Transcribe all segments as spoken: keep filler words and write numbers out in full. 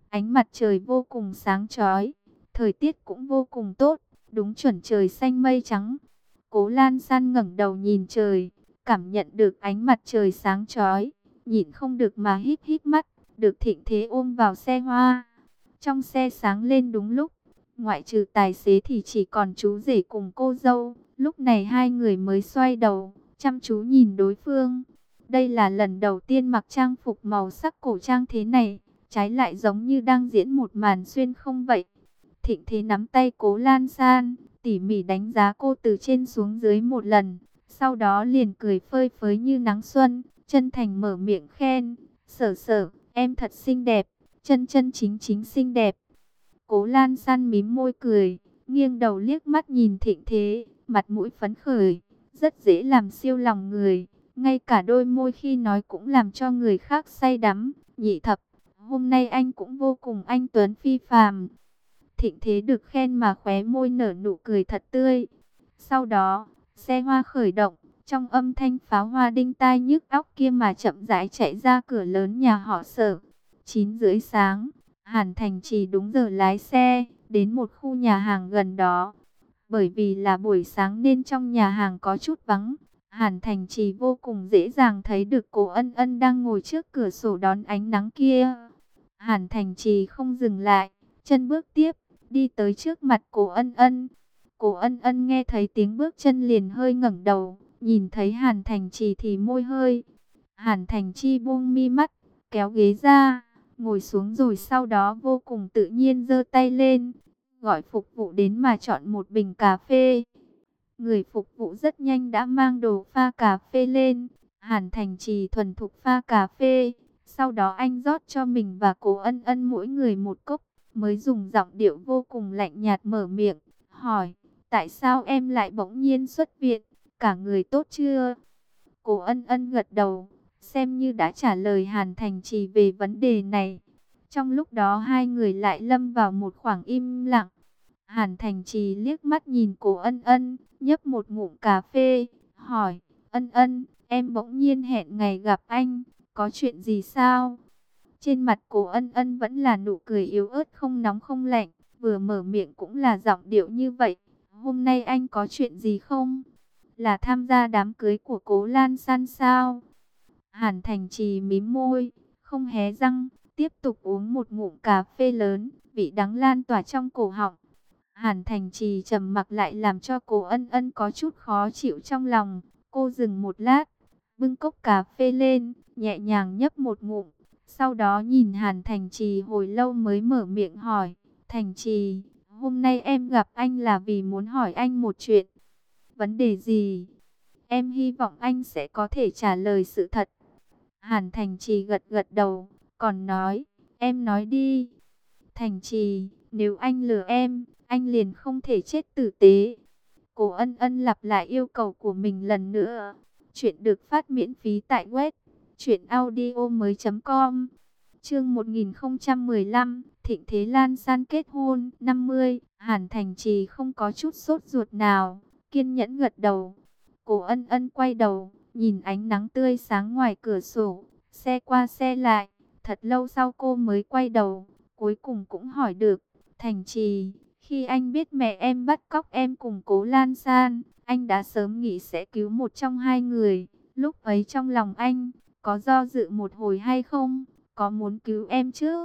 Ánh mặt trời vô cùng sáng chói, thời tiết cũng vô cùng tốt, đúng chuẩn trời xanh mây trắng. Cố Lan San ngẩng đầu nhìn trời, cảm nhận được ánh mặt trời sáng chói, nhịn không được mà híp híp mắt, được Thịnh Thế ôm vào xe hoa. Trong xe sáng lên đúng lúc, ngoại trừ tài xế thì chỉ còn chú rể cùng cô dâu. Lúc này hai người mới xoay đầu, chăm chú nhìn đối phương. Đây là lần đầu tiên mặc trang phục màu sắc cổ trang thế này, trái lại giống như đang diễn một màn xuyên không vậy. Thịnh Thế nắm tay Cố Lan San, tỉ mỉ đánh giá cô từ trên xuống dưới một lần, sau đó liền cười phơi phới như nắng xuân, chân thành mở miệng khen, "Sở Sở, em thật xinh đẹp, chân chân chính chính xinh đẹp." Cố Lan San mím môi cười, nghiêng đầu liếc mắt nhìn Thịnh Thế, mặt mũi phấn khởi, rất dễ làm siêu lòng người, ngay cả đôi môi khi nói cũng làm cho người khác say đắm. "Nhị thập, hôm nay anh cũng vô cùng anh tuấn phi phàm." Thịnh Thế được khen mà khóe môi nở nụ cười thật tươi. Sau đó, xe hoa khởi động, trong âm thanh pháo hoa đinh tai nhức óc kia mà chậm rãi chạy ra cửa lớn nhà họ Sở. Chín rưỡi sáng, Hàn Thành Trì đúng giờ lái xe đến một khu nhà hàng gần đó. Bởi vì là buổi sáng nên trong nhà hàng có chút vắng, Hàn Thành Trì vô cùng dễ dàng thấy được Cố Ân Ân đang ngồi trước cửa sổ đón ánh nắng kia. Hàn Thành Trì không dừng lại, chân bước tiếp, đi tới trước mặt Cố Ân Ân. Cố Ân Ân nghe thấy tiếng bước chân liền hơi ngẩng đầu, nhìn thấy Hàn Thành Trì thì môi hơi. Hàn Thành Chi buông mi mắt, kéo ghế ra, ngồi xuống rồi sau đó vô cùng tự nhiên giơ tay lên, gọi phục vụ đến mà chọn một bình cà phê. Người phục vụ rất nhanh đã mang đồ pha cà phê lên. Hàn Thành Trì thuần thục pha cà phê, sau đó anh rót cho mình và Cố Ân Ân mỗi người một cốc, mới dùng giọng điệu vô cùng lạnh nhạt mở miệng, hỏi, "Tại sao em lại bỗng nhiên xuất viện, cả người tốt chưa?" Cố Ân Ân gật đầu, xem như đã trả lời Hàn Thành Trì về vấn đề này. Trong lúc đó hai người lại lâm vào một khoảng im lặng. Hàn Thành Trì liếc mắt nhìn Cố Ân Ân, nhấp một ngụm cà phê, hỏi, "Ân Ân, em bỗng nhiên hẹn ngày gặp anh, có chuyện gì sao?" Trên mặt Cố Ân Ân vẫn là nụ cười yếu ớt không nóng không lạnh, vừa mở miệng cũng là giọng điệu như vậy. "Hôm nay anh có chuyện gì không? Là tham gia đám cưới của Cố Lan San sao?" Hàn Thành Trì mím môi, không hé răng, tiếp tục uống một ngụm cà phê lớn, vị đắng lan tỏa trong cổ họng. Hàn Thành Trì trầm mặc lại làm cho Cố Ân Ân có chút khó chịu trong lòng. Cô dừng một lát, bưng cốc cà phê lên, nhẹ nhàng nhấp một ngụm. Sau đó nhìn Hàn Thành Trì hồi lâu mới mở miệng hỏi, "Thành Trì, hôm nay em gặp anh là vì muốn hỏi anh một chuyện." "Vấn đề gì?" "Em hy vọng anh sẽ có thể trả lời sự thật." Hàn Thành Trì gật gật đầu, còn nói, "Em nói đi." "Thành Trì, nếu anh lừa em, anh liền không thể chết tử tế." Cố Ân Ân lặp lại yêu cầu của mình lần nữa. Chuyện được phát miễn phí tại web truyện audio mới chấm com. Chương một nghìn không trăm mười lăm, Thịnh Thế Lan San kết hôn. Năm mươi, Hàn Thành Trì không có chút sốt ruột nào, kiên nhẫn gật đầu. Cố Ân Ân quay đầu, nhìn ánh nắng tươi sáng ngoài cửa sổ, xe qua xe lại. Thật lâu sau cô mới quay đầu, cuối cùng cũng hỏi được, "Thành Trì, khi anh biết mẹ em bắt cóc em cùng Cố Lan San, anh đã sớm nghĩ sẽ cứu một trong hai người. Lúc ấy trong lòng anh, có do dự một hồi hay không? Có muốn cứu em chứ?"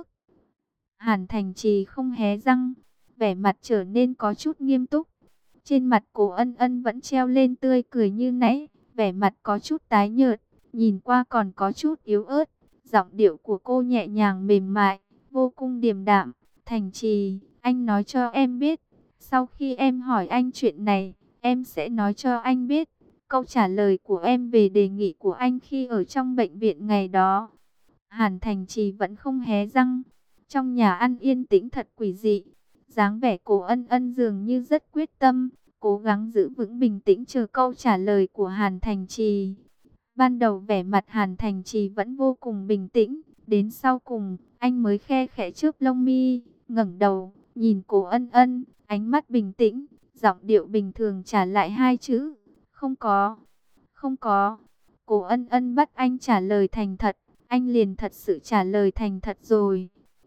Hàn Thành Trì không hé răng, vẻ mặt trở nên có chút nghiêm túc. Trên mặt Cố Ân Ân vẫn treo lên tươi cười như nãy, vẻ mặt có chút tái nhợt, nhìn qua còn có chút yếu ớt. Giọng điệu của cô nhẹ nhàng mềm mại, vô cùng điềm đạm. "Thành Trì, anh nói cho em biết, sau khi em hỏi anh chuyện này, em sẽ nói cho anh biết câu trả lời của em về đề nghị của anh khi ở trong bệnh viện ngày đó." Hàn Thành Trì vẫn không hé răng. Trong nhà ăn yên tĩnh thật quỷ dị. Dáng vẻ Cố Ân Ân dường như rất quyết tâm, cố gắng giữ vững bình tĩnh chờ câu trả lời của Hàn Thành Trì. Ban đầu vẻ mặt Hàn Thành Trì vẫn vô cùng bình tĩnh, đến sau cùng, anh mới khe khẽ chớp lông mi, ngẩng đầu, nhìn Cố Ân Ân, ánh mắt bình tĩnh, giọng điệu bình thường trả lại hai chữ, "Không có, không có." Cố Ân Ân bắt anh trả lời thành thật, anh liền thật sự trả lời thành thật rồi.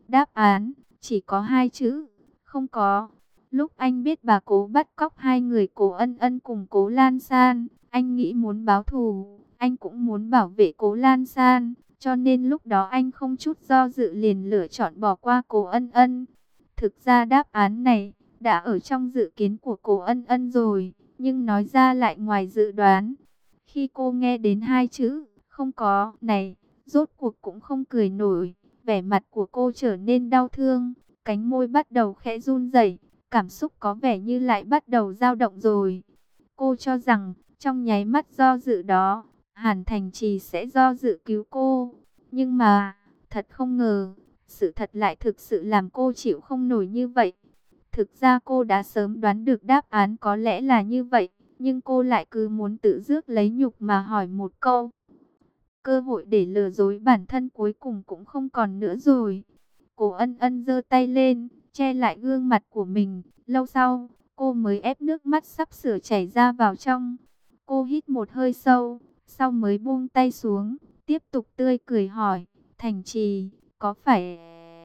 Đáp án chỉ có hai chữ, không có. Lúc anh biết bà Cố bắt cóc hai người Cố Ân Ân cùng Cố Lan San, anh nghĩ muốn báo thù, anh cũng muốn bảo vệ Cố Lan San, cho nên lúc đó anh không chút do dự liền lựa chọn bỏ qua Cố Ân Ân. Thực ra đáp án này đã ở trong dự kiến của Cố Ân Ân rồi, nhưng nói ra lại ngoài dự đoán. Khi cô nghe đến hai chữ không có này, rốt cuộc cũng không cười nổi, vẻ mặt của cô trở nên đau thương, cánh môi bắt đầu khẽ run rẩy, cảm xúc có vẻ như lại bắt đầu dao động rồi. Cô cho rằng trong nháy mắt do dự đó, Hàn Thành Trì sẽ do dự cứu cô, nhưng mà thật không ngờ, sự thật lại thực sự làm cô chịu không nổi như vậy. Thực ra cô đã sớm đoán được đáp án có lẽ là như vậy, nhưng cô lại cứ muốn tự rước lấy nhục mà hỏi một câu. Cơ hội để lừa dối bản thân cuối cùng cũng không còn nữa rồi. Cố Ân Ân giơ tay lên, che lại gương mặt của mình. Lâu sau, cô mới ép nước mắt sắp sửa chảy ra vào trong. Cô hít một hơi sâu, sau mới buông tay xuống, tiếp tục tươi cười hỏi, Thành Trì, có phải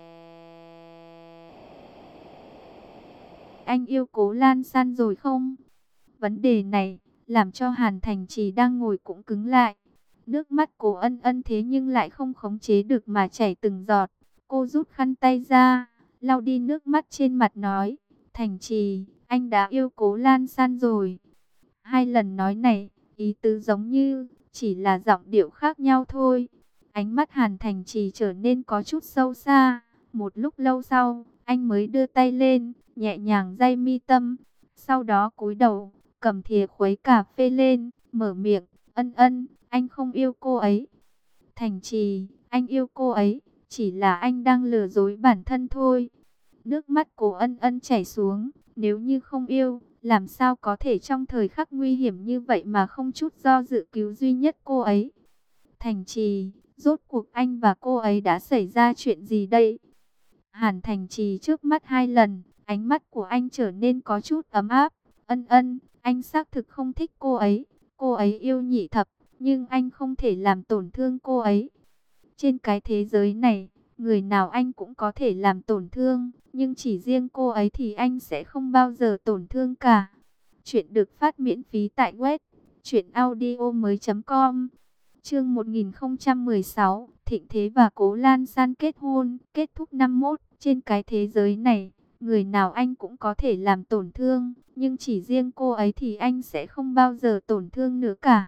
anh yêu Cố Lan San rồi không? Vấn đề này làm cho Hàn Thành Trì đang ngồi cũng cứng lại. Nước mắt Cố Ân Ân thế nhưng lại không khống chế được mà chảy từng giọt. Cô rút khăn tay ra, lau đi nước mắt trên mặt nói, Thành Trì, anh đã yêu Cố Lan San rồi. Hai lần nói này, ý tứ giống như, chỉ là giọng điệu khác nhau thôi. Ánh mắt Hàn Thành Trì trở nên có chút sâu xa. Một lúc lâu sau, anh mới đưa tay lên, nhẹ nhàng day mi tâm. Sau đó cúi đầu, cầm thìa khuấy cà phê lên, mở miệng, Ân Ân, anh không yêu cô ấy. Thành Trì, anh yêu cô ấy, chỉ là anh đang lừa dối bản thân thôi. Nước mắt Cố Ân Ân chảy xuống, nếu như không yêu, làm sao có thể trong thời khắc nguy hiểm như vậy mà không chút do dự cứu duy nhất cô ấy. Thành Trì, rốt cuộc anh và cô ấy đã xảy ra chuyện gì đây? Hàn Thành Trì trước mắt hai lần, ánh mắt của anh trở nên có chút ấm áp. Ân Ân, anh xác thực không thích cô ấy, cô ấy yêu Nhị Thập, nhưng anh không thể làm tổn thương cô ấy. Trên cái thế giới này, người nào anh cũng có thể làm tổn thương, nhưng chỉ riêng cô ấy thì anh sẽ không bao giờ tổn thương cả. Chuyện được phát miễn phí tại web truyệnaudiomoi chấm com. Chương một nghìn không trăm mười sáu, Thịnh Thế và Cố Lan San kết hôn, kết thúc năm mốt. Trên cái thế giới này, người nào anh cũng có thể làm tổn thương, nhưng chỉ riêng cô ấy thì anh sẽ không bao giờ tổn thương nữa cả.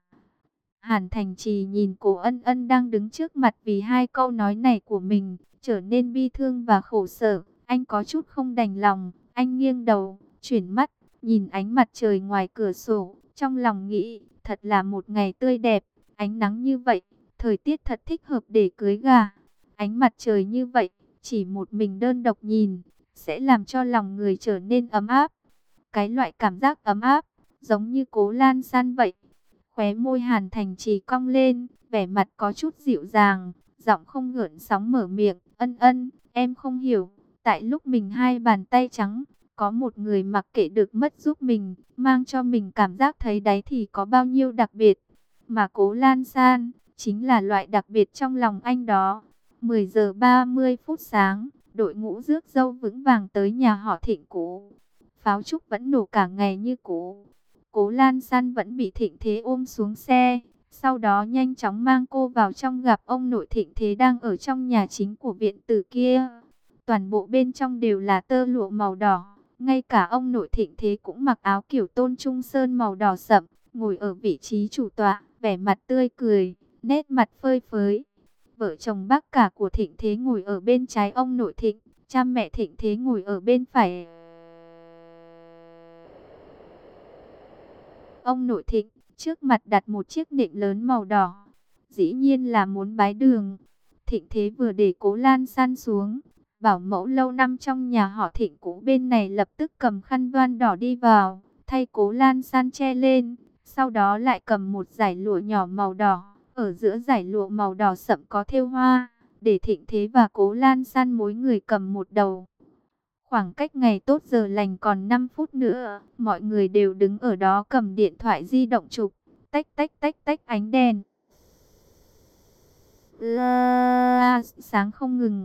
Hàn Thành Trì nhìn Cố Ân Ân đang đứng trước mặt vì hai câu nói này của mình, trở nên bi thương và khổ sở. Anh có chút không đành lòng, anh nghiêng đầu, chuyển mắt, nhìn ánh mặt trời ngoài cửa sổ, trong lòng nghĩ, thật là một ngày tươi đẹp, ánh nắng như vậy, thời tiết thật thích hợp để cưới gà. Ánh mặt trời như vậy, chỉ một mình đơn độc nhìn, sẽ làm cho lòng người trở nên ấm áp. Cái loại cảm giác ấm áp, giống như Cố Lan San vậy. Khóe môi Hàn Thành Trì cong lên, vẻ mặt có chút dịu dàng, giọng không gợn sóng mở miệng, Ân Ân, em không hiểu, tại lúc mình hai bàn tay trắng, có một người mặc kệ được mất giúp mình, mang cho mình cảm giác thấy đáy thì có bao nhiêu đặc biệt. Mà Cố Lan San, chính là loại đặc biệt trong lòng anh đó. mười giờ ba mươi phút sáng, đội ngũ rước dâu vững vàng tới nhà họ Thịnh cũ. Pháo trúc vẫn nổ cả ngày như cũ. Cố Lan San vẫn bị Thịnh Thế ôm xuống xe, sau đó nhanh chóng mang cô vào trong gặp ông nội Thịnh Thế đang ở trong nhà chính của viện tử kia. Toàn bộ bên trong đều là tơ lụa màu đỏ, ngay cả ông nội Thịnh Thế cũng mặc áo kiểu tôn trung sơn màu đỏ sậm, ngồi ở vị trí chủ tọa, vẻ mặt tươi cười, nét mặt phơi phới. Vợ chồng bác cả của Thịnh Thế ngồi ở bên trái ông nội Thịnh, cha mẹ Thịnh Thế ngồi ở bên phải ông nội Thịnh. Trước mặt đặt một chiếc nệm lớn màu đỏ, dĩ nhiên là muốn bái đường. Thịnh Thế vừa để Cố Lan San xuống, bảo mẫu lâu năm trong nhà họ Thịnh cũ bên này lập tức cầm khăn voan đỏ đi vào, thay Cố Lan San che lên, sau đó lại cầm một dải lụa nhỏ màu đỏ, ở giữa dải lụa màu đỏ sậm có thêu hoa, để Thịnh Thế và Cố Lan San mỗi người cầm một đầu. Khoảng cách ngày tốt giờ lành còn năm phút nữa, mọi người đều đứng ở đó cầm điện thoại di động chụp, tách tách tách tách ánh đèn. La, sáng không ngừng.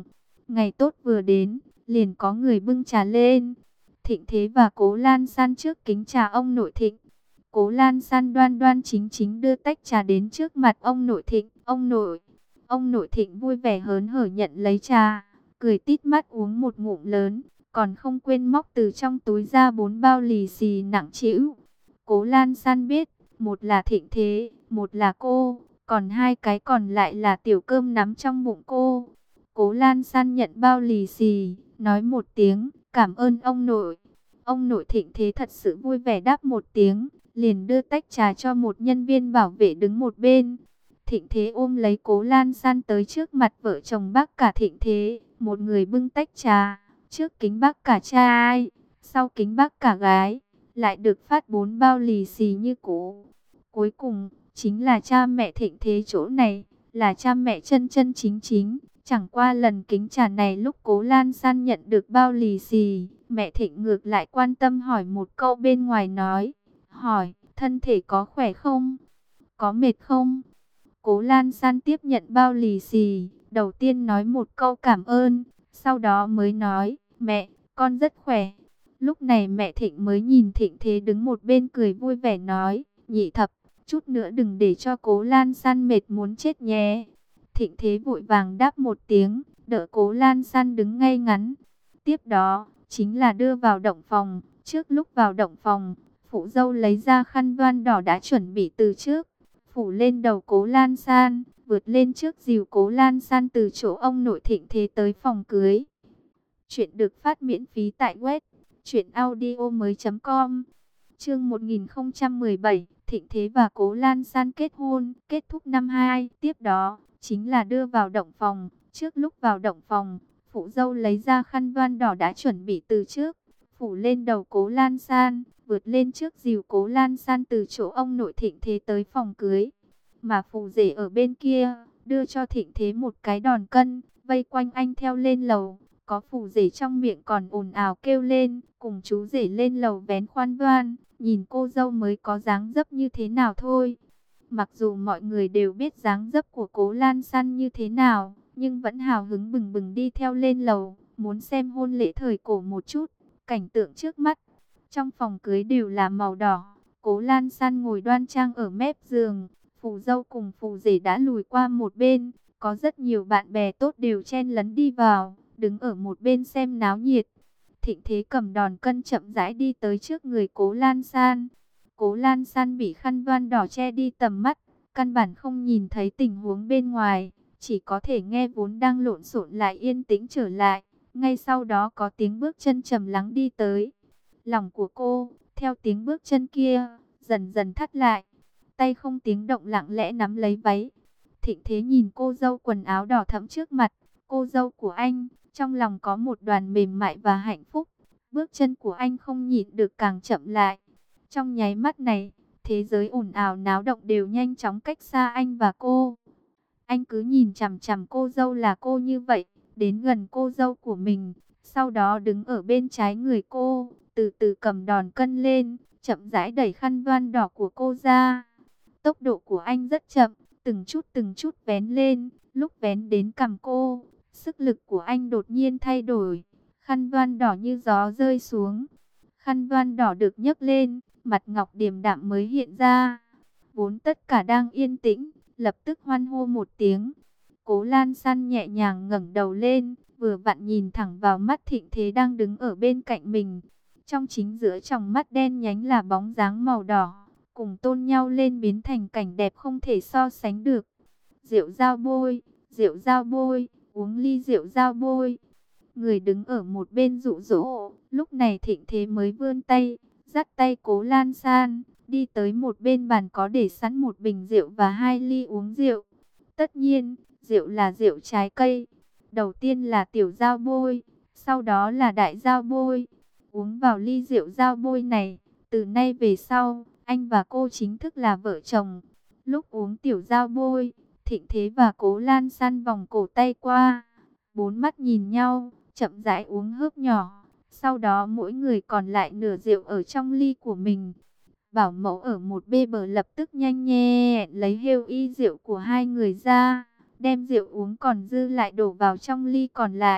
Ngày tốt vừa đến, liền có người bưng trà lên. Thịnh Thế và Cố Lan San trước kính trà ông nội Thịnh. Cố Lan San đoan đoan chính chính đưa tách trà đến trước mặt ông nội Thịnh. Ông nội, ông nội Thịnh vui vẻ hớn hở nhận lấy trà, cười tít mắt uống một ngụm lớn, còn không quên móc từ trong túi ra bốn bao lì xì nặng trĩu. Cố Lan San biết, một là Thịnh Thế, một là cô, còn hai cái còn lại là tiểu cơm nắm trong bụng cô. Cố Lan San nhận bao lì xì, nói một tiếng, cảm ơn ông nội. Ông nội Thịnh Thế thật sự vui vẻ đáp một tiếng, liền đưa tách trà cho một nhân viên bảo vệ đứng một bên. Thịnh Thế ôm lấy Cố Lan San tới trước mặt vợ chồng bác cả Thịnh Thế, một người bưng tách trà, trước kính bác cả trai, sau kính bác cả gái, lại được phát bốn bao lì xì như cũ. Cuối cùng, chính là cha mẹ Thịnh Thế chỗ này, là cha mẹ chân chân chính chính. Chẳng qua lần kính trà này lúc Cố Lan San nhận được bao lì xì, mẹ Thịnh ngược lại quan tâm hỏi một câu bên ngoài nói, hỏi, thân thể có khỏe không? Có mệt không? Cố Lan San tiếp nhận bao lì xì, đầu tiên nói một câu cảm ơn, sau đó mới nói, mẹ, con rất khỏe. Lúc này mẹ Thịnh mới nhìn Thịnh Thế đứng một bên cười vui vẻ nói, nhị thập, chút nữa đừng để cho Cố Lan San mệt muốn chết nhé. Thịnh Thế vội vàng đáp một tiếng, đỡ Cố Lan San đứng ngay ngắn. Tiếp đó, chính là đưa vào động phòng. Trước lúc vào động phòng, phụ dâu lấy ra khăn voan đỏ đã chuẩn bị từ trước, phủ lên đầu Cố Lan San, vượt lên trước dìu Cố Lan San từ chỗ ông nội Thịnh Thế tới phòng cưới. Chuyện được phát miễn phí tại web truyện audio mới chấm com. Chương một nghìn không trăm mười bảy, Thịnh Thế và Cố Lan San kết hôn, kết thúc năm hai. Tiếp đó, chính là đưa vào động phòng. Trước lúc vào động phòng, phụ dâu lấy ra khăn voan đỏ đã chuẩn bị từ trước, phủ lên đầu Cố Lan San, vượt lên trước dìu Cố Lan San từ chỗ ông nội Thịnh Thế tới phòng cưới. Mà phù rể ở bên kia, đưa cho Thịnh Thế một cái đòn cân, vây quanh anh theo lên lầu. Có phù rể trong miệng còn ồn ào kêu lên, cùng chú rể lên lầu vén khoan voan, nhìn cô dâu mới có dáng dấp như thế nào thôi. Mặc dù mọi người đều biết dáng dấp của Cố Lan San như thế nào, nhưng vẫn hào hứng bừng bừng đi theo lên lầu, muốn xem hôn lễ thời cổ một chút. Cảnh tượng trước mắt, trong phòng cưới đều là màu đỏ. Cố Lan San ngồi đoan trang ở mép giường, phù dâu cùng phù rể đã lùi qua một bên. Có rất nhiều bạn bè tốt đều chen lấn đi vào, đứng ở một bên xem náo nhiệt. Thịnh Thế cầm đòn cân chậm rãi đi tới trước người Cố Lan San. Cố Lan San bị khăn voan đỏ che đi tầm mắt, căn bản không nhìn thấy tình huống bên ngoài, chỉ có thể nghe vốn đang lộn xộn lại yên tĩnh trở lại. Ngay sau đó có tiếng bước chân trầm lắng đi tới. Lòng của cô, theo tiếng bước chân kia, dần dần thắt lại. Tay không tiếng động lặng lẽ nắm lấy váy. Thịnh Thế nhìn cô dâu quần áo đỏ thẫm trước mặt, cô dâu của anh, trong lòng có một đoàn mềm mại và hạnh phúc. Bước chân của anh không nhịn được càng chậm lại. Trong nháy mắt này, thế giới ồn ào náo động đều nhanh chóng cách xa anh và cô. Anh cứ nhìn chằm chằm cô dâu là cô như vậy, đến gần cô dâu của mình, sau đó đứng ở bên trái người cô, từ từ cầm đòn cân lên, chậm rãi đẩy khăn voan đỏ của cô ra. Tốc độ của anh rất chậm, từng chút từng chút vén lên, lúc vén đến cằm cô, sức lực của anh đột nhiên thay đổi, khăn voan đỏ như gió rơi xuống. Khăn voan đỏ được nhấc lên, mặt ngọc điềm đạm mới hiện ra. Vốn tất cả đang yên tĩnh, lập tức hoan hô một tiếng. Cố Lan San nhẹ nhàng ngẩng đầu lên, vừa vặn nhìn thẳng vào mắt Thịnh Thế đang đứng ở bên cạnh mình. Trong chính giữa tròng mắt đen nhánh là bóng dáng màu đỏ, cùng tôn nhau lên biến thành cảnh đẹp không thể so sánh được. Rượu dao bôi, rượu dao bôi, uống ly rượu dao bôi. Người đứng ở một bên dụ dỗ, lúc này Thịnh Thế mới vươn tay, dắt tay Cố Lan San, đi tới một bên bàn có để sẵn một bình rượu và hai ly uống rượu. Tất nhiên, rượu là rượu trái cây. Đầu tiên là tiểu dao bôi, sau đó là đại dao bôi. Uống vào ly rượu dao bôi này, từ nay về sau, anh và cô chính thức là vợ chồng. Lúc uống tiểu dao bôi, Thịnh Thế và Cố Lan San vòng cổ tay qua, bốn mắt nhìn nhau, chậm rãi uống hớp nhỏ. Sau đó mỗi người còn lại nửa rượu ở trong ly của mình. Bảo mẫu ở một bên bờ lập tức nhanh nhẹn lấy hêu y rượu của hai người ra, đem rượu uống còn dư lại đổ vào trong ly còn lại.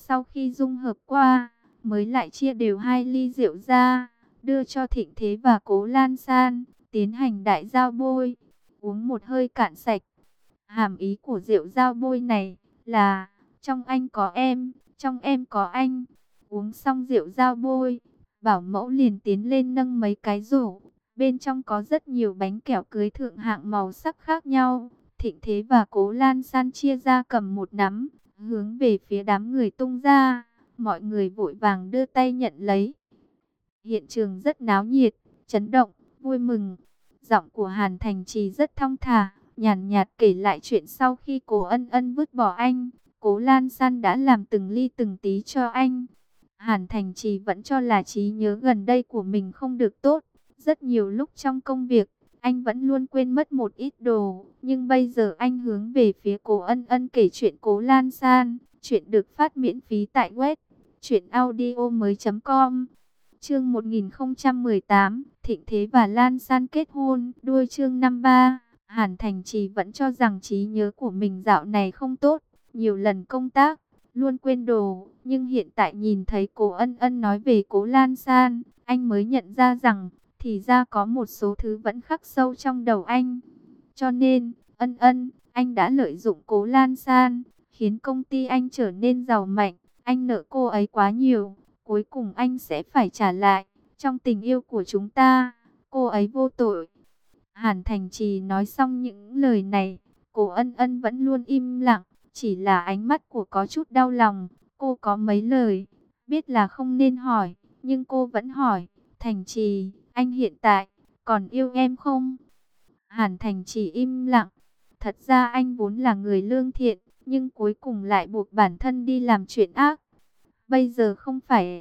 Sau khi dung hợp qua, mới lại chia đều hai ly rượu ra, đưa cho Thịnh Thế và Cố Lan San, tiến hành đại giao bôi, uống một hơi cạn sạch. Hàm ý của rượu giao bôi này là, trong anh có em, trong em có anh. Uống xong rượu giao bôi, bảo mẫu liền tiến lên nâng mấy cái rổ. Bên trong có rất nhiều bánh kẹo cưới thượng hạng màu sắc khác nhau. Thịnh Thế và Cố Lan San chia ra cầm một nắm, hướng về phía đám người tung ra. Mọi người vội vàng đưa tay nhận lấy. Hiện trường rất náo nhiệt, chấn động, vui mừng. Giọng của Hàn Thành Trì rất thong thả, nhàn nhạt kể lại chuyện sau khi Cố Ân Ân vứt bỏ anh, Cố Lan San đã làm từng ly từng tí cho anh. Hàn Thành Trì vẫn cho là trí nhớ gần đây của mình không được tốt. Rất nhiều lúc trong công việc, anh vẫn luôn quên mất một ít đồ. Nhưng bây giờ anh hướng về phía Cố Ân Ân kể chuyện Cố Lan San. Chuyện được phát miễn phí tại web truyện audio mới chấm com. Chương một nghìn không trăm mười tám, Thịnh Thế và Lan San kết hôn. Đuôi chương năm mươi ba. Hàn Thành Trì vẫn cho rằng trí nhớ của mình dạo này không tốt. Nhiều lần công tác, luôn quên đồ. Nhưng hiện tại nhìn thấy Cố Ân Ân nói về Cố Lan San, anh mới nhận ra rằng, thì ra có một số thứ vẫn khắc sâu trong đầu anh. Cho nên, Ân Ân, anh đã lợi dụng Cố Lan San, khiến công ty anh trở nên giàu mạnh. Anh nợ cô ấy quá nhiều, cuối cùng anh sẽ phải trả lại. Trong tình yêu của chúng ta, cô ấy vô tội. Hàn Thành Trì nói xong những lời này, Cố Ân Ân vẫn luôn im lặng, chỉ là ánh mắt của có chút đau lòng. Cô có mấy lời, biết là không nên hỏi, nhưng cô vẫn hỏi. Thành Trì, anh hiện tại còn yêu em không? Hàn Thành Trì im lặng. Thật ra anh vốn là người lương thiện, nhưng cuối cùng lại buộc bản thân đi làm chuyện ác. Bây giờ không phải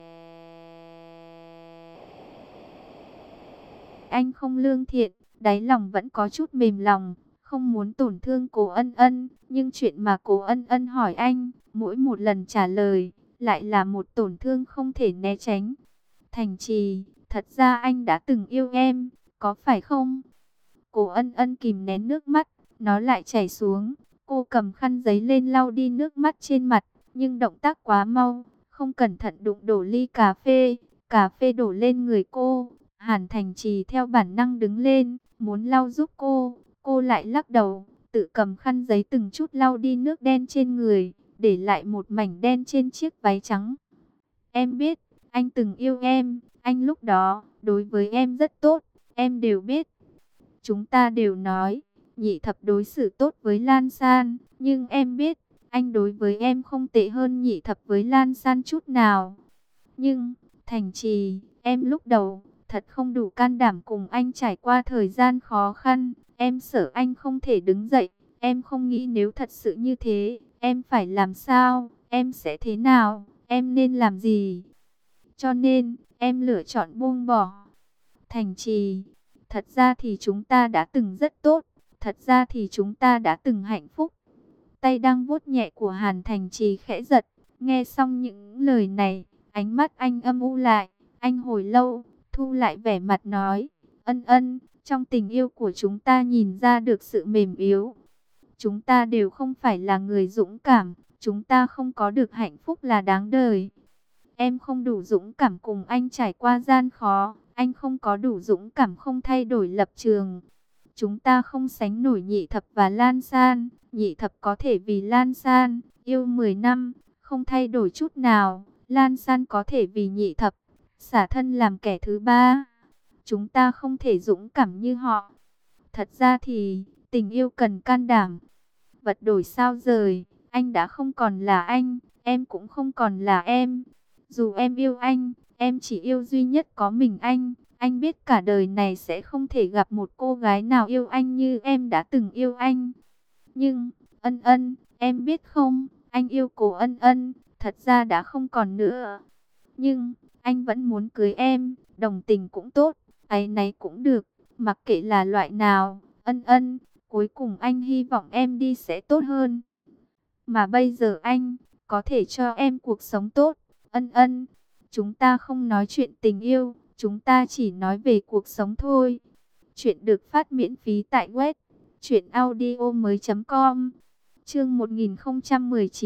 anh không lương thiện, đáy lòng vẫn có chút mềm lòng, không muốn tổn thương Cố Ân Ân. Nhưng chuyện mà Cố Ân Ân hỏi anh, mỗi một lần trả lời, lại là một tổn thương không thể né tránh. Thành Trì, thật ra anh đã từng yêu em, có phải không? Cố Ân Ân kìm nén nước mắt, nó lại chảy xuống. Cô cầm khăn giấy lên lau đi nước mắt trên mặt, nhưng động tác quá mau, không cẩn thận đụng đổ ly cà phê. Cà phê đổ lên người cô. Hàn Thành Trì theo bản năng đứng lên, muốn lau giúp cô. Cô lại lắc đầu, tự cầm khăn giấy từng chút lau đi nước đen trên người, để lại một mảnh đen trên chiếc váy trắng. Em biết, anh từng yêu em, anh lúc đó, đối với em rất tốt, em đều biết. Chúng ta đều nói, Nhị Thập đối xử tốt với Lan San, nhưng em biết, anh đối với em không tệ hơn Nhị Thập với Lan San chút nào. Nhưng, Thành Trì, em lúc đầu, thật không đủ can đảm cùng anh trải qua thời gian khó khăn. Em sợ anh không thể đứng dậy, em không nghĩ nếu thật sự như thế, em phải làm sao, em sẽ thế nào, em nên làm gì. Cho nên, em lựa chọn buông bỏ. Thành Trì, thật ra thì chúng ta đã từng rất tốt, thật ra thì chúng ta đã từng hạnh phúc. Tay đang vuốt nhẹ của Hàn Thành Trì khẽ giật, nghe xong những lời này, ánh mắt anh âm u lại, anh hồi lâu, thu lại vẻ mặt nói, Ân Ân, trong tình yêu của chúng ta nhìn ra được sự mềm yếu. Chúng ta đều không phải là người dũng cảm, chúng ta không có được hạnh phúc là đáng đời. Em không đủ dũng cảm cùng anh trải qua gian khó, anh không có đủ dũng cảm không thay đổi lập trường. Chúng ta không sánh nổi Nhị Thập và Lan San, Nhị Thập có thể vì Lan San, yêu mười năm, không thay đổi chút nào. Lan San có thể vì Nhị Thập, xả thân làm kẻ thứ ba. Chúng ta không thể dũng cảm như họ. Thật ra thì, tình yêu cần can đảm. Vật đổi sao rời, anh đã không còn là anh, em cũng không còn là em. Dù em yêu anh, em chỉ yêu duy nhất có mình anh. Anh biết cả đời này sẽ không thể gặp một cô gái nào yêu anh như em đã từng yêu anh. Nhưng, Ân Ân, em biết không, anh yêu Cố Ân Ân, thật ra đã không còn nữa. Nhưng, anh vẫn muốn cưới em, đồng tình cũng tốt, áy náy cũng được, mặc kệ là loại nào. Ân Ân, cuối cùng anh hy vọng em đi sẽ tốt hơn. Mà bây giờ anh, có thể cho em cuộc sống tốt. Ân Ân, chúng ta không nói chuyện tình yêu, chúng ta chỉ nói về cuộc sống thôi. Chuyện được phát miễn phí tại web truyện audio mới chấm com. Chương một nghìn không trăm mười chín,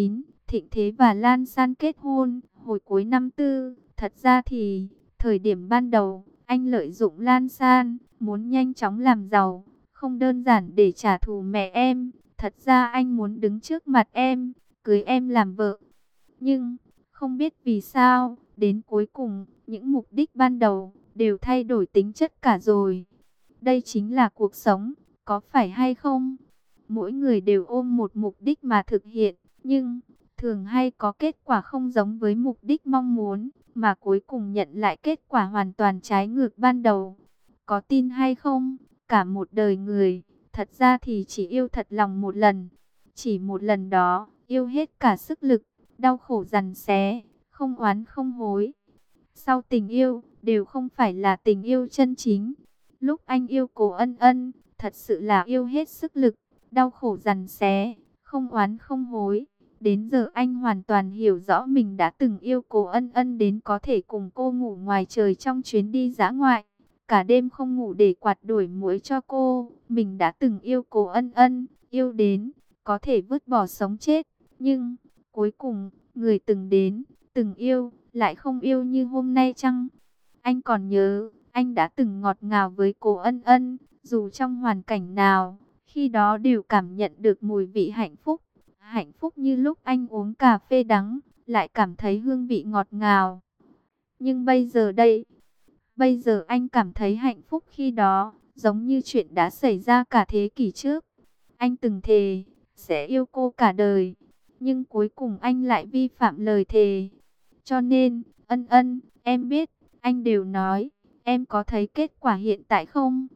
Thịnh Thế và Lan San kết hôn hồi cuối năm tư. Thật ra thì, thời điểm ban đầu, anh lợi dụng Lan San, muốn nhanh chóng làm giàu, không đơn giản để trả thù mẹ em. Thật ra anh muốn đứng trước mặt em, cưới em làm vợ. Nhưng, không biết vì sao, đến cuối cùng, những mục đích ban đầu đều thay đổi tính chất cả rồi. Đây chính là cuộc sống, có phải hay không? Mỗi người đều ôm một mục đích mà thực hiện, nhưng thường hay có kết quả không giống với mục đích mong muốn, mà cuối cùng nhận lại kết quả hoàn toàn trái ngược ban đầu. Có tin hay không? Cả một đời người, thật ra thì chỉ yêu thật lòng một lần. Chỉ một lần đó, yêu hết cả sức lực, đau khổ giằng xé, không oán không hối. Sau tình yêu, đều không phải là tình yêu chân chính. Lúc anh yêu Cố Ân Ân, thật sự là yêu hết sức lực, đau khổ giằng xé, không oán không hối. Đến giờ anh hoàn toàn hiểu rõ mình đã từng yêu Cố Ân Ân đến có thể cùng cô ngủ ngoài trời trong chuyến đi dã ngoại. Cả đêm không ngủ để quạt đuổi muỗi cho cô. Mình đã từng yêu Cố Ân Ân, yêu đến có thể vứt bỏ sống chết. Nhưng cuối cùng, người từng đến, từng yêu, lại không yêu như hôm nay chăng? Anh còn nhớ, anh đã từng ngọt ngào với Cố Ân Ân, dù trong hoàn cảnh nào, khi đó đều cảm nhận được mùi vị hạnh phúc. Hạnh phúc như lúc anh uống cà phê đắng, lại cảm thấy hương vị ngọt ngào. Nhưng bây giờ đây, bây giờ anh cảm thấy hạnh phúc khi đó, giống như chuyện đã xảy ra cả thế kỷ trước. Anh từng thề, sẽ yêu cô cả đời, nhưng cuối cùng anh lại vi phạm lời thề. Cho nên, Ân Ân, em biết, anh đều nói, em có thấy kết quả hiện tại không?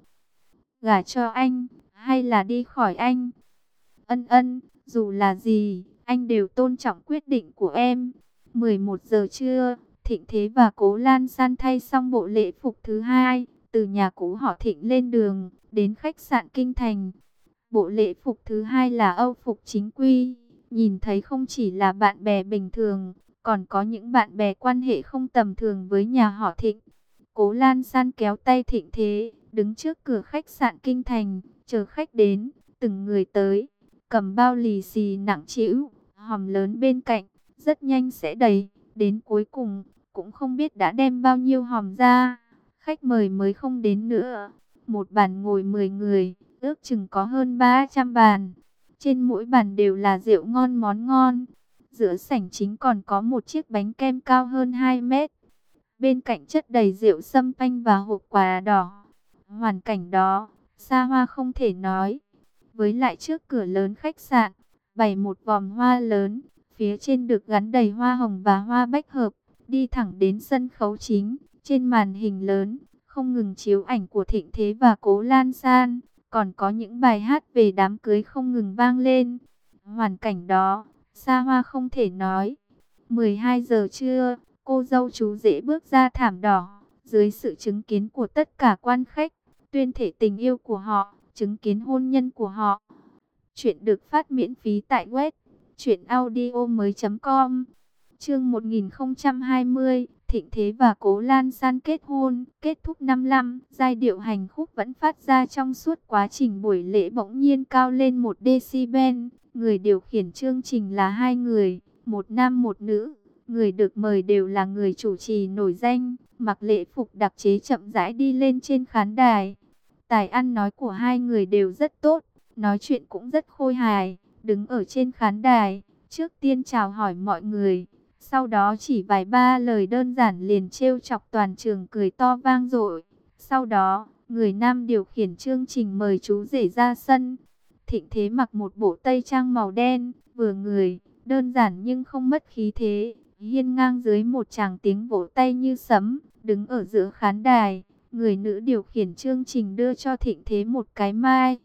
Gả cho anh, hay là đi khỏi anh? Ân Ân, dù là gì, anh đều tôn trọng quyết định của em. mười một giờ trưa, Thịnh Thế và Cố Lan San thay xong bộ lễ phục thứ hai, từ nhà cũ họ Thịnh lên đường, đến khách sạn Kinh Thành. Bộ lễ phục thứ hai là Âu phục chính quy, nhìn thấy không chỉ là bạn bè bình thường, còn có những bạn bè quan hệ không tầm thường với nhà họ Thịnh. Cố Lan San kéo tay Thịnh Thế, đứng trước cửa khách sạn Kinh Thành, chờ khách đến, từng người tới, cầm bao lì xì nặng trĩu, hòm lớn bên cạnh, rất nhanh sẽ đầy, đến cuối cùng, cũng không biết đã đem bao nhiêu hòm ra, khách mời mới không đến nữa. Một bàn ngồi mười người, ước chừng có hơn ba trăm bàn, trên mỗi bàn đều là rượu ngon món ngon. Giữa sảnh chính còn có một chiếc bánh kem cao hơn hai mét. Bên cạnh chất đầy rượu sâm panh và hộp quà đỏ. Hoàn cảnh đó, xa hoa không thể nói. Với lại trước cửa lớn khách sạn, bày một vòm hoa lớn. Phía trên được gắn đầy hoa hồng và hoa bách hợp. Đi thẳng đến sân khấu chính. Trên màn hình lớn, không ngừng chiếu ảnh của Thịnh Thế và Cố Lan San. Còn có những bài hát về đám cưới không ngừng vang lên. Hoàn cảnh đó, xa hoa không thể nói. mười hai giờ trưa, cô dâu chú rể bước ra thảm đỏ, dưới sự chứng kiến của tất cả quan khách, tuyên thể tình yêu của họ, chứng kiến hôn nhân của họ. Chuyện được phát miễn phí tại web truyện audio mới chấm com. Chương một nghìn không trăm hai mươi, Thịnh Thế và Cố Lan San kết hôn, kết thúc năm năm, giai điệu hành khúc vẫn phát ra trong suốt quá trình buổi lễ, bỗng nhiên cao lên một decibel. Người điều khiển chương trình là hai người, một nam một nữ. Người được mời đều là người chủ trì nổi danh, mặc lễ phục đặc chế chậm rãi đi lên trên khán đài. Tài ăn nói của hai người đều rất tốt, nói chuyện cũng rất khôi hài. Đứng ở trên khán đài, trước tiên chào hỏi mọi người, sau đó chỉ vài ba lời đơn giản liền trêu chọc toàn trường cười to vang dội. Sau đó, người nam điều khiển chương trình mời chú rể ra sân. Thịnh Thế mặc một bộ tây trang màu đen, vừa người, đơn giản nhưng không mất khí thế. Hiên ngang dưới một tràng tiếng vỗ tay như sấm, đứng ở giữa khán đài, người nữ điều khiển chương trình đưa cho Thịnh Thế một cái mai.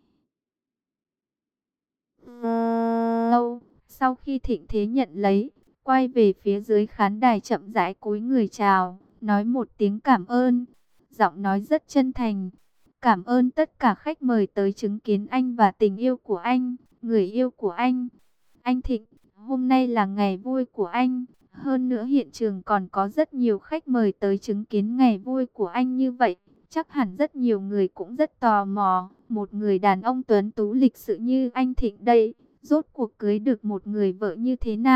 Lâu, sau khi Thịnh Thế nhận lấy, quay về phía dưới khán đài chậm rãi cúi người chào, nói một tiếng cảm ơn, giọng nói rất chân thành. Cảm ơn tất cả khách mời tới chứng kiến anh và tình yêu của anh, người yêu của anh. Anh Thịnh, hôm nay là ngày vui của anh. Hơn nữa hiện trường còn có rất nhiều khách mời tới chứng kiến ngày vui của anh như vậy. Chắc hẳn rất nhiều người cũng rất tò mò. Một người đàn ông tuấn tú lịch sự như anh Thịnh đây, rốt cuộc cưới được một người vợ như thế nào?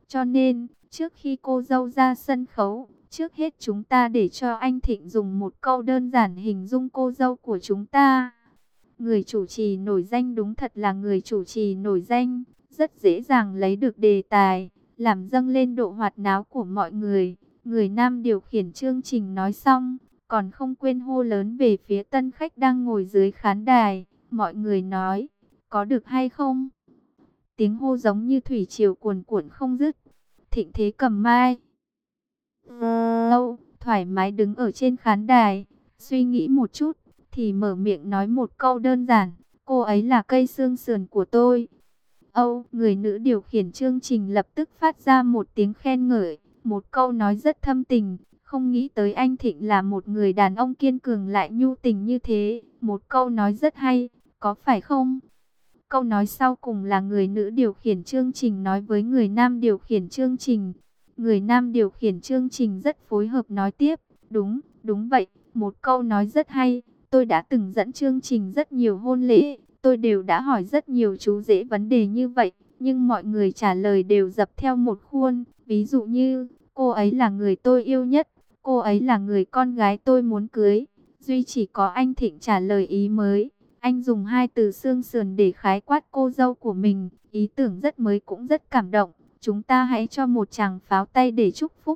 Cho nên, trước khi cô dâu ra sân khấu, trước hết chúng ta để cho anh Thịnh dùng một câu đơn giản hình dung cô dâu của chúng ta. Người chủ trì nổi danh đúng thật là người chủ trì nổi danh, rất dễ dàng lấy được đề tài, làm dâng lên độ hoạt náo của mọi người. Người nam điều khiển chương trình nói xong, còn không quên hô lớn về phía tân khách đang ngồi dưới khán đài. Mọi người nói, có được hay không? Tiếng hô giống như thủy triều cuồn cuộn không dứt. Thịnh Thế Cầm Mai lâu thoải mái đứng ở trên khán đài, suy nghĩ một chút, thì mở miệng nói một câu đơn giản, cô ấy là cây xương sườn của tôi. Âu, người nữ điều khiển chương trình lập tức phát ra một tiếng khen ngợi, một câu nói rất thâm tình, không nghĩ tới anh Thịnh là một người đàn ông kiên cường lại nhu tình như thế, một câu nói rất hay, có phải không? Câu nói sau cùng là người nữ điều khiển chương trình nói với người nam điều khiển chương trình. Người nam điều khiển chương trình rất phối hợp nói tiếp, đúng, đúng vậy, một câu nói rất hay, tôi đã từng dẫn chương trình rất nhiều hôn lễ, tôi đều đã hỏi rất nhiều chú rể vấn đề như vậy, nhưng mọi người trả lời đều dập theo một khuôn, ví dụ như, cô ấy là người tôi yêu nhất, cô ấy là người con gái tôi muốn cưới, duy chỉ có anh Thịnh trả lời ý mới. Anh dùng hai từ xương sườn để khái quát cô dâu của mình, ý tưởng rất mới cũng rất cảm động. Chúng ta hãy cho một tràng pháo tay để chúc phúc.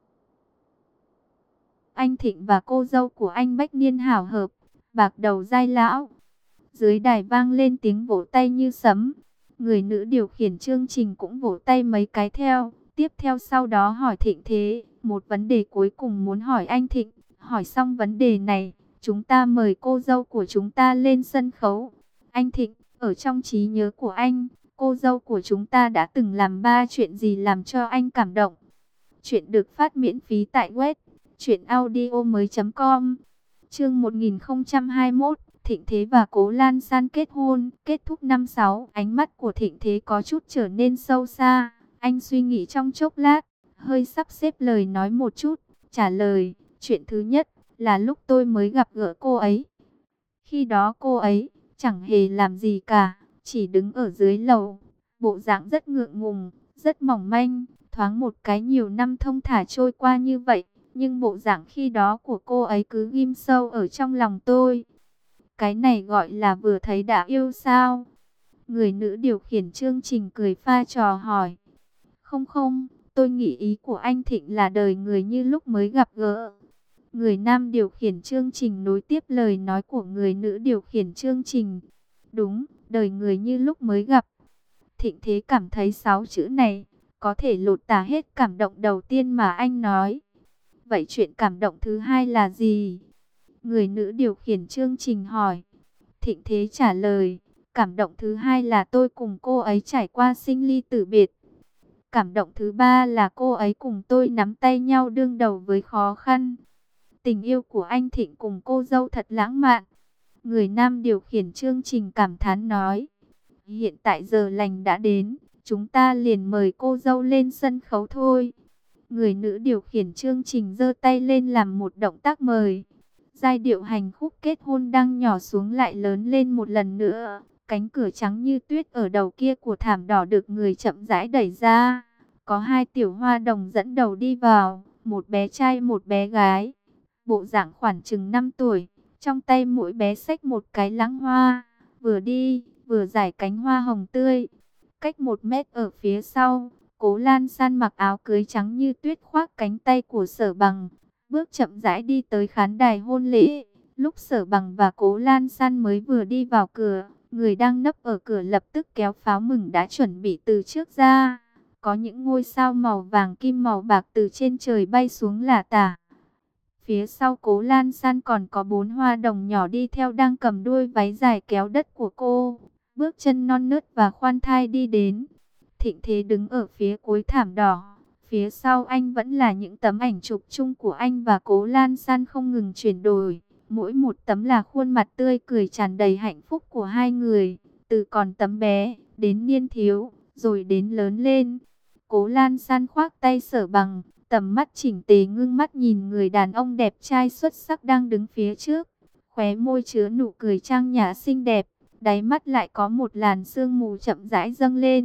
Anh Thịnh và cô dâu của anh bách niên hảo hợp, bạc đầu giai lão. Dưới đài vang lên tiếng vỗ tay như sấm. Người nữ điều khiển chương trình cũng vỗ tay mấy cái theo. Tiếp theo sau đó hỏi Thịnh Thế, một vấn đề cuối cùng muốn hỏi anh Thịnh. Hỏi xong vấn đề này, chúng ta mời cô dâu của chúng ta lên sân khấu. Anh Thịnh, ở trong trí nhớ của anh, cô dâu của chúng ta đã từng làm ba chuyện gì làm cho anh cảm động? Chuyện được phát miễn phí tại web truyệnaudiomoi chấm com. Chương một nghìn không trăm hai mươi mốt, Thịnh Thế và Cố Lan San kết hôn, kết thúc năm sáu. Ánh mắt của Thịnh Thế có chút trở nên sâu xa. Anh suy nghĩ trong chốc lát, hơi sắp xếp lời nói một chút, trả lời, chuyện thứ nhất là lúc tôi mới gặp gỡ cô ấy. Khi đó cô ấy chẳng hề làm gì cả, chỉ đứng ở dưới lầu, bộ dạng rất ngượng ngùng, rất mỏng manh, thoáng một cái nhiều năm thông thả trôi qua như vậy, nhưng bộ dạng khi đó của cô ấy cứ ghim sâu ở trong lòng tôi. Cái này gọi là vừa thấy đã yêu sao? Người nữ điều khiển chương trình cười pha trò hỏi. Không không, tôi nghĩ ý của anh Thịnh là đời người như lúc mới gặp gỡ. Người nam điều khiển chương trình nối tiếp lời nói của người nữ điều khiển chương trình. Đúng, đời người như lúc mới gặp. Thịnh Thế cảm thấy sáu chữ này có thể lột tả hết cảm động đầu tiên mà anh nói. Vậy chuyện cảm động thứ hai là gì? Người nữ điều khiển chương trình hỏi. Thịnh Thế trả lời, cảm động thứ hai là tôi cùng cô ấy trải qua sinh ly tử biệt. Cảm động thứ ba là cô ấy cùng tôi nắm tay nhau đương đầu với khó khăn. Tình yêu của anh Thịnh cùng cô dâu thật lãng mạn. Người nam điều khiển chương trình cảm thán nói. Hiện tại giờ lành đã đến, chúng ta liền mời cô dâu lên sân khấu thôi. Người nữ điều khiển chương trình giơ tay lên làm một động tác mời. Giai điệu hành khúc kết hôn đang nhỏ xuống lại lớn lên một lần nữa. Cánh cửa trắng như tuyết ở đầu kia của thảm đỏ được người chậm rãi đẩy ra. Có hai tiểu hoa đồng dẫn đầu đi vào, một bé trai một bé gái. Bộ dạng khoảng chừng năm tuổi, trong tay mỗi bé xách một cái lẵng hoa, vừa đi, vừa giải cánh hoa hồng tươi. Cách một mét ở phía sau, Cố Lan San mặc áo cưới trắng như tuyết khoác cánh tay của Sở Bằng, bước chậm rãi đi tới khán đài hôn lễ. Lúc Sở Bằng và Cố Lan San mới vừa đi vào cửa, người đang nấp ở cửa lập tức kéo pháo mừng đã chuẩn bị từ trước ra. Có những ngôi sao màu vàng kim màu bạc từ trên trời bay xuống lả tả. Phía sau Cố Lan San còn có bốn hoa đồng nhỏ đi theo đang cầm đuôi váy dài kéo đất của cô. Bước chân non nớt và khoan thai đi đến. Thịnh Thế đứng ở phía cuối thảm đỏ. Phía sau anh vẫn là những tấm ảnh chụp chung của anh và Cố Lan San không ngừng chuyển đổi. Mỗi một tấm là khuôn mặt tươi cười tràn đầy hạnh phúc của hai người. Từ còn tấm bé, đến niên thiếu, rồi đến lớn lên. Cố Lan San khoác tay Sở Bằng, tầm mắt chỉnh tề ngưng mắt nhìn người đàn ông đẹp trai xuất sắc đang đứng phía trước. Khóe môi chứa nụ cười trang nhã xinh đẹp, đáy mắt lại có một làn sương mù chậm rãi dâng lên.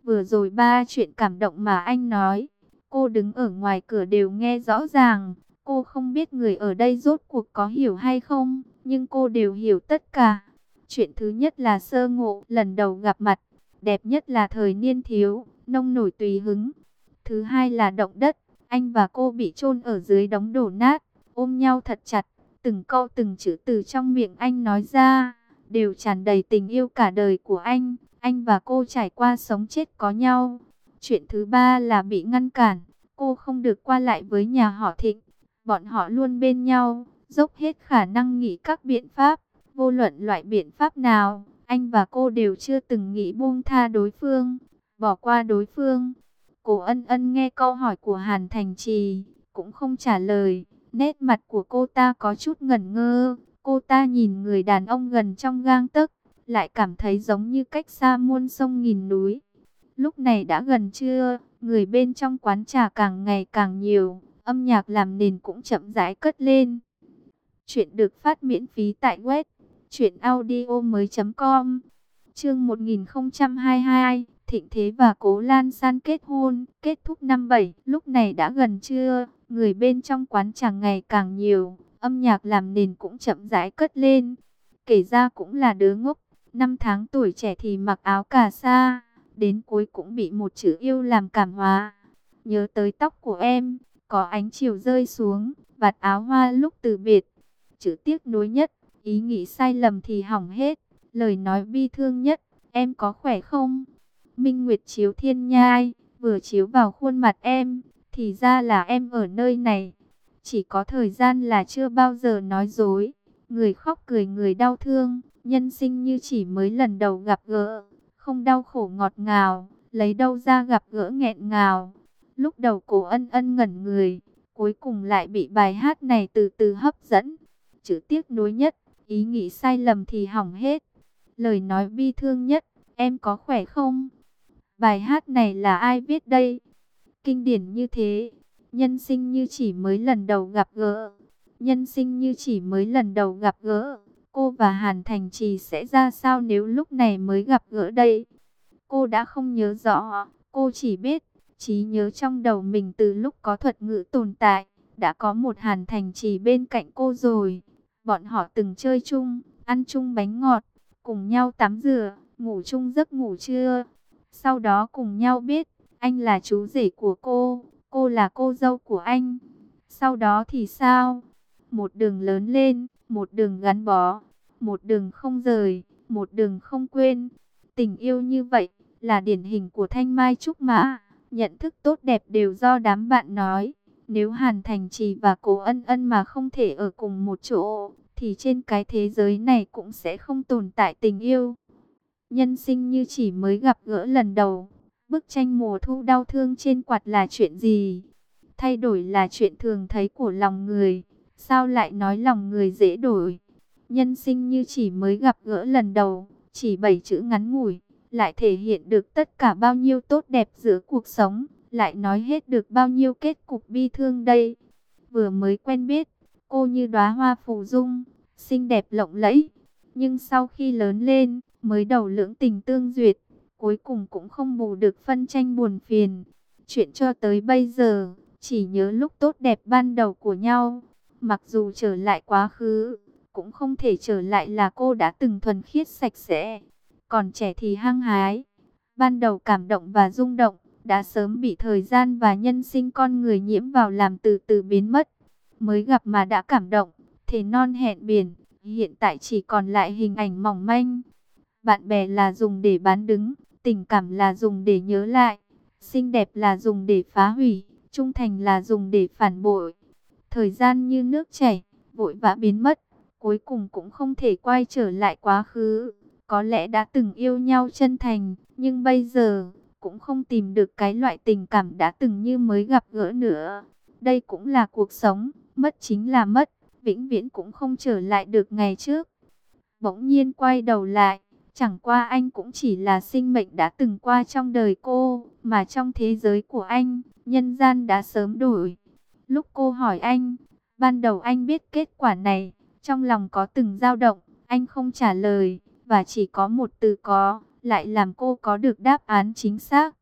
Vừa rồi ba chuyện cảm động mà anh nói, cô đứng ở ngoài cửa đều nghe rõ ràng. Cô không biết người ở đây rốt cuộc có hiểu hay không, nhưng cô đều hiểu tất cả. Chuyện thứ nhất là sơ ngộ, lần đầu gặp mặt. Đẹp nhất là thời niên thiếu, nông nổi tùy hứng. Thứ hai là động đất, anh và cô bị chôn ở dưới đống đổ nát, ôm nhau thật chặt. Từng câu từng chữ từ trong miệng anh nói ra, đều tràn đầy tình yêu cả đời của anh. Anh và cô trải qua sống chết có nhau. Chuyện thứ ba là bị ngăn cản, cô không được qua lại với nhà họ Thịnh. Bọn họ luôn bên nhau, dốc hết khả năng nghĩ các biện pháp. Vô luận loại biện pháp nào, anh và cô đều chưa từng nghĩ buông tha đối phương, bỏ qua đối phương. Cô Ân Ân nghe câu hỏi của Hàn Thành Trì, cũng không trả lời. Nét mặt của cô ta có chút ngẩn ngơ. Cô ta nhìn người đàn ông gần trong gang tấc, lại cảm thấy giống như cách xa muôn sông nghìn núi. Lúc này đã gần trưa, người bên trong quán trà càng ngày càng nhiều, âm nhạc làm nền cũng chậm rãi cất lên. Chuyện được phát miễn phí tại web truyện audio mới chấm com. Chương một nghìn không trăm hai mươi hai, Thịnh Thế và Cố Lan San kết hôn, kết thúc năm bảy. Lúc này đã gần trưa, người bên trong quán trà ngày càng nhiều, âm nhạc làm nền cũng chậm rãi cất lên. Kể ra cũng là đứa ngốc, năm tháng tuổi trẻ thì mặc áo cà sa, đến cuối cũng bị một chữ yêu làm cảm hóa. Nhớ tới tóc của em, có ánh chiều rơi xuống, vạt áo hoa lúc từ biệt. Chữ tiếc nuối nhất, ý nghĩ sai lầm thì hỏng hết. Lời nói bi thương nhất, em có khỏe không? Minh Nguyệt chiếu thiên nhai, vừa chiếu vào khuôn mặt em, thì ra là em ở nơi này. Chỉ có thời gian là chưa bao giờ nói dối. Người khóc cười người đau thương, nhân sinh như chỉ mới lần đầu gặp gỡ. Không đau khổ ngọt ngào, lấy đâu ra gặp gỡ nghẹn ngào. Lúc đầu Cố Ân Ân ngẩn người, cuối cùng lại bị bài hát này từ từ hấp dẫn. Chữ tiếc nuối nhất, ý nghĩ sai lầm thì hỏng hết. Lời nói bi thương nhất, em có khỏe không? Bài hát này là ai viết đây? Kinh điển như thế. Nhân sinh như chỉ mới lần đầu gặp gỡ. Nhân sinh như chỉ mới lần đầu gặp gỡ. Cô và Hàn Thành Trì sẽ ra sao nếu lúc này mới gặp gỡ đây? Cô đã không nhớ rõ. Cô chỉ biết, trí nhớ trong đầu mình từ lúc có thuật ngữ tồn tại, đã có một Hàn Thành Trì bên cạnh cô rồi. Bọn họ từng chơi chung, ăn chung bánh ngọt, cùng nhau tắm rửa, ngủ chung giấc ngủ trưa. Sau đó cùng nhau biết, anh là chú rể của cô, cô là cô dâu của anh. Sau đó thì sao? Một đường lớn lên, một đường gắn bó, một đường không rời, một đường không quên. Tình yêu như vậy, là điển hình của thanh mai trúc mã. Nhận thức tốt đẹp đều do đám bạn nói. Nếu Hàn Thành Trì và Cố Ân Ân mà không thể ở cùng một chỗ, thì trên cái thế giới này cũng sẽ không tồn tại tình yêu. Nhân sinh như chỉ mới gặp gỡ lần đầu. Bức tranh mùa thu đau thương trên quạt là chuyện gì? Thay đổi là chuyện thường thấy của lòng người. Sao lại nói lòng người dễ đổi? Nhân sinh như chỉ mới gặp gỡ lần đầu. Chỉ bảy chữ ngắn ngủi, lại thể hiện được tất cả bao nhiêu tốt đẹp giữa cuộc sống. Lại nói hết được bao nhiêu kết cục bi thương đây. Vừa mới quen biết, cô như đóa hoa phù dung, xinh đẹp lộng lẫy. Nhưng sau khi lớn lên, mới đầu lưỡng tình tương duyệt, cuối cùng cũng không bù được phân tranh buồn phiền. Chuyện cho tới bây giờ, chỉ nhớ lúc tốt đẹp ban đầu của nhau. Mặc dù trở lại quá khứ, cũng không thể trở lại là cô đã từng thuần khiết sạch sẽ. Còn trẻ thì hăng hái, ban đầu cảm động và rung động, đã sớm bị thời gian và nhân sinh con người nhiễm vào làm từ từ biến mất. Mới gặp mà đã cảm động, thề non hẹn biển, hiện tại chỉ còn lại hình ảnh mỏng manh. Bạn bè là dùng để bán đứng, tình cảm là dùng để nhớ lại, xinh đẹp là dùng để phá hủy, trung thành là dùng để phản bội. Thời gian như nước chảy, vội vã biến mất, cuối cùng cũng không thể quay trở lại quá khứ. Có lẽ đã từng yêu nhau chân thành, nhưng bây giờ cũng không tìm được cái loại tình cảm đã từng như mới gặp gỡ nữa. Đây cũng là cuộc sống, mất chính là mất, vĩnh viễn cũng không trở lại được ngày trước. Bỗng nhiên quay đầu lại, chẳng qua anh cũng chỉ là sinh mệnh đã từng qua trong đời cô, mà trong thế giới của anh, nhân gian đã sớm đổi. Lúc cô hỏi anh, ban đầu anh biết kết quả này, trong lòng có từng dao động, anh không trả lời, và chỉ có một từ có, lại làm cô có được đáp án chính xác.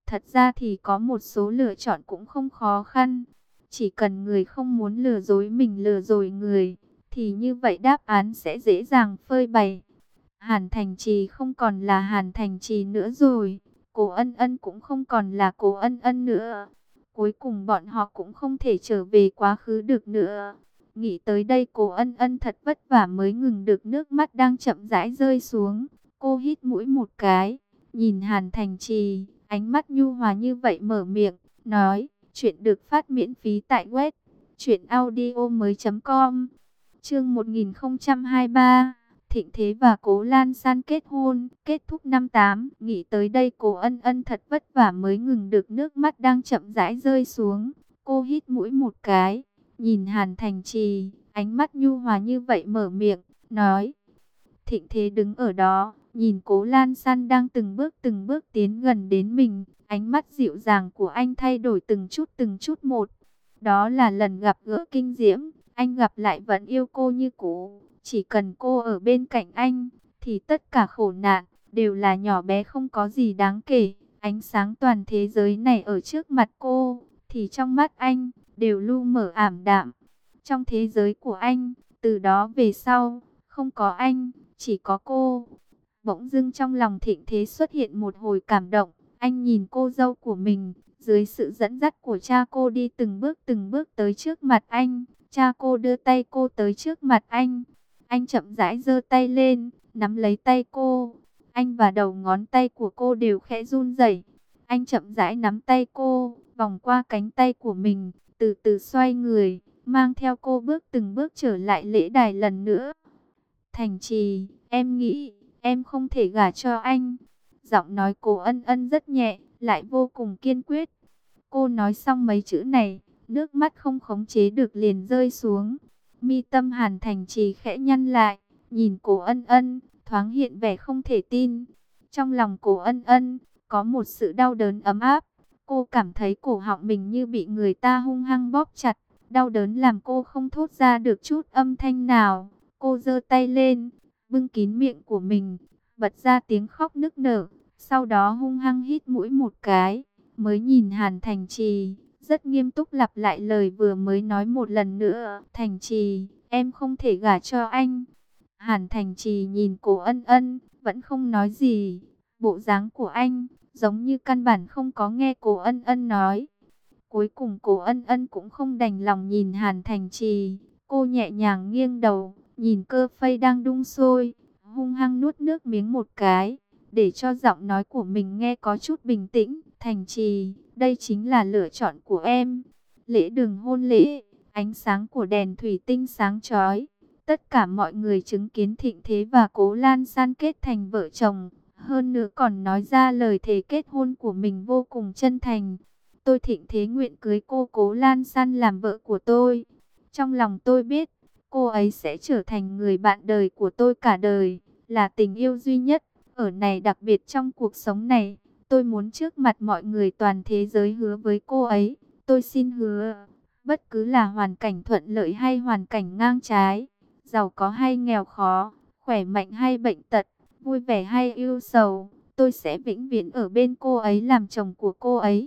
Thật ra thì có một số lựa chọn cũng không khó khăn. Chỉ cần người không muốn lừa dối mình lừa dối người, thì như vậy đáp án sẽ dễ dàng phơi bày. Hàn Thành Trì không còn là Hàn Thành Trì nữa rồi. Cố Ân Ân cũng không còn là Cố Ân Ân nữa. Cuối cùng bọn họ cũng không thể trở về quá khứ được nữa. Nghĩ tới đây Cố Ân Ân thật vất vả mới ngừng được nước mắt đang chậm rãi rơi xuống. Cô hít mũi một cái, nhìn Hàn Thành Trì, ánh mắt nhu hòa như vậy mở miệng, nói, chuyện được phát miễn phí tại web truyệnaudiomoi chấm com. Chương một nghìn không trăm hai mươi ba, Thịnh Thế và Cố Lan San kết hôn, kết thúc năm tám. Nghĩ tới đây Cố Ân Ân thật vất vả mới ngừng được nước mắt đang chậm rãi rơi xuống. Cô hít mũi một cái, nhìn Hàn Thành Trì, ánh mắt nhu hòa như vậy mở miệng, nói. Thịnh Thế đứng ở đó, nhìn Cố Lan San đang từng bước từng bước tiến gần đến mình. Ánh mắt dịu dàng của anh thay đổi từng chút từng chút một. Đó là lần gặp gỡ kinh diễm, anh gặp lại vẫn yêu cô như cũ. Chỉ cần cô ở bên cạnh anh, thì tất cả khổ nạn đều là nhỏ bé không có gì đáng kể. Ánh sáng toàn thế giới này ở trước mặt cô, thì trong mắt anh, đều lu mờ ảm đạm. Trong thế giới của anh, từ đó về sau, không có anh, chỉ có cô. Bỗng dưng trong lòng Thịnh Thế xuất hiện một hồi cảm động. Anh nhìn cô dâu của mình, dưới sự dẫn dắt của cha cô đi từng bước từng bước tới trước mặt anh. Cha cô đưa tay cô tới trước mặt anh. Anh chậm rãi giơ tay lên, nắm lấy tay cô. Anh và đầu ngón tay của cô đều khẽ run rẩy. Anh chậm rãi nắm tay cô, vòng qua cánh tay của mình, từ từ xoay người, mang theo cô bước từng bước trở lại lễ đài lần nữa. Thành Trì, em nghĩ, em không thể gả cho anh. Giọng nói Cố Ân Ân rất nhẹ, lại vô cùng kiên quyết. Cô nói xong mấy chữ này, nước mắt không khống chế được liền rơi xuống. Mi tâm Hàn Thành Trì khẽ nhăn lại, nhìn Cố Ân Ân, thoáng hiện vẻ không thể tin. Trong lòng Cố Ân Ân, có một sự đau đớn ấm áp. Cô cảm thấy cổ họng mình như bị người ta hung hăng bóp chặt. Đau đớn làm cô không thốt ra được chút âm thanh nào. Cô giơ tay lên, bưng kín miệng của mình, bật ra tiếng khóc nức nở. Sau đó hung hăng hít mũi một cái, mới nhìn Hàn Thành Trì, rất nghiêm túc lặp lại lời vừa mới nói một lần nữa. Thành Trì, em không thể gả cho anh. Hàn Thành Trì nhìn Cố Ân Ân, vẫn không nói gì. Bộ dáng của anh, giống như căn bản không có nghe Cố Ân Ân nói. Cuối cùng Cố Ân Ân cũng không đành lòng nhìn Hàn Thành Trì. Cô nhẹ nhàng nghiêng đầu, nhìn cơ phây đang đun sôi, hung hăng nuốt nước miếng một cái, để cho giọng nói của mình nghe có chút bình tĩnh. Thành Trì, đây chính là lựa chọn của em. Lễ đường hôn lễ, ánh sáng của đèn thủy tinh sáng chói. Tất cả mọi người chứng kiến Thịnh Thế và Cố Lan San kết thành vợ chồng. Hơn nữa còn nói ra lời thề kết hôn của mình vô cùng chân thành. Tôi Thịnh Thế nguyện cưới cô Cố Lan San làm vợ của tôi. Trong lòng tôi biết, cô ấy sẽ trở thành người bạn đời của tôi cả đời, là tình yêu duy nhất. Ở này đặc biệt trong cuộc sống này, tôi muốn trước mặt mọi người toàn thế giới hứa với cô ấy. Tôi xin hứa, bất cứ là hoàn cảnh thuận lợi hay hoàn cảnh ngang trái, giàu có hay nghèo khó, khỏe mạnh hay bệnh tật, vui vẻ hay ưu sầu, tôi sẽ vĩnh viễn ở bên cô ấy làm chồng của cô ấy.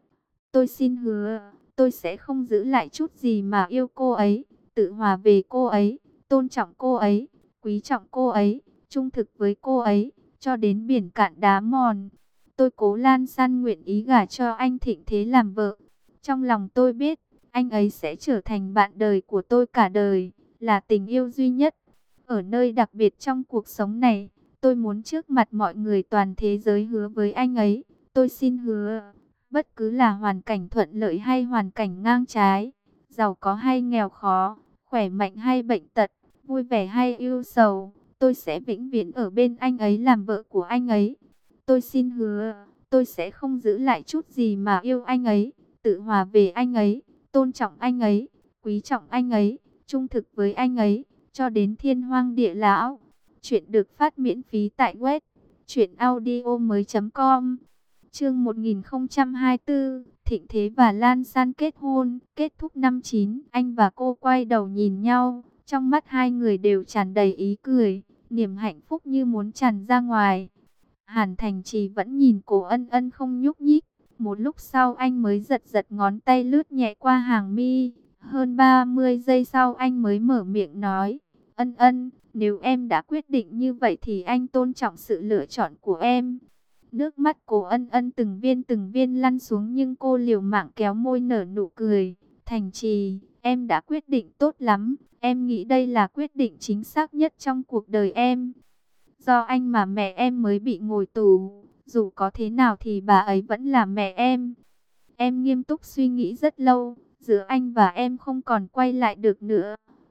Tôi xin hứa, tôi sẽ không giữ lại chút gì mà yêu cô ấy, tự hòa về cô ấy, tôn trọng cô ấy, quý trọng cô ấy, trung thực với cô ấy, cho đến biển cạn đá mòn. Tôi Cố Lan San nguyện ý gả cho anh Thịnh Thế làm vợ. Trong lòng tôi biết, anh ấy sẽ trở thành bạn đời của tôi cả đời, là tình yêu duy nhất. Ở nơi đặc biệt trong cuộc sống này, tôi muốn trước mặt mọi người toàn thế giới hứa với anh ấy. Tôi xin hứa, bất cứ là hoàn cảnh thuận lợi hay hoàn cảnh ngang trái, giàu có hay nghèo khó, khỏe mạnh hay bệnh tật, vui vẻ hay ưu sầu, tôi sẽ vĩnh viễn ở bên anh ấy làm vợ của anh ấy. Tôi xin hứa, tôi sẽ không giữ lại chút gì mà yêu anh ấy, tự hòa về anh ấy, tôn trọng anh ấy, quý trọng anh ấy, trung thực với anh ấy, cho đến thiên hoang địa lão. Chuyện được phát miễn phí tại web truyệnaudiomoi chấm com. Chương một nghìn không trăm hai mươi tư, Thịnh Thế và Lan San kết hôn, kết thúc năm chín. Anh và cô quay đầu nhìn nhau, trong mắt hai người đều tràn đầy ý cười, niềm hạnh phúc như muốn tràn ra ngoài. Hàn Thành Trì vẫn nhìn Cố Ân Ân không nhúc nhích, Một lúc sau anh mới giật giật ngón tay lướt nhẹ qua hàng mi. Hơn ba mươi giây sau anh mới mở miệng nói, Ân Ân, nếu em đã quyết định như vậy thì anh tôn trọng sự lựa chọn của em. Nước mắt cô Ân Ân từng viên từng viên lăn xuống nhưng cô liều mạng kéo môi nở nụ cười. Thành Trì, em đã quyết định tốt lắm. Em nghĩ đây là quyết định chính xác nhất trong cuộc đời em. Do anh mà mẹ em mới bị ngồi tù. Dù có thế nào thì bà ấy vẫn là mẹ em. Em nghiêm túc suy nghĩ rất lâu. Giữa anh và em không còn quay lại được nữa.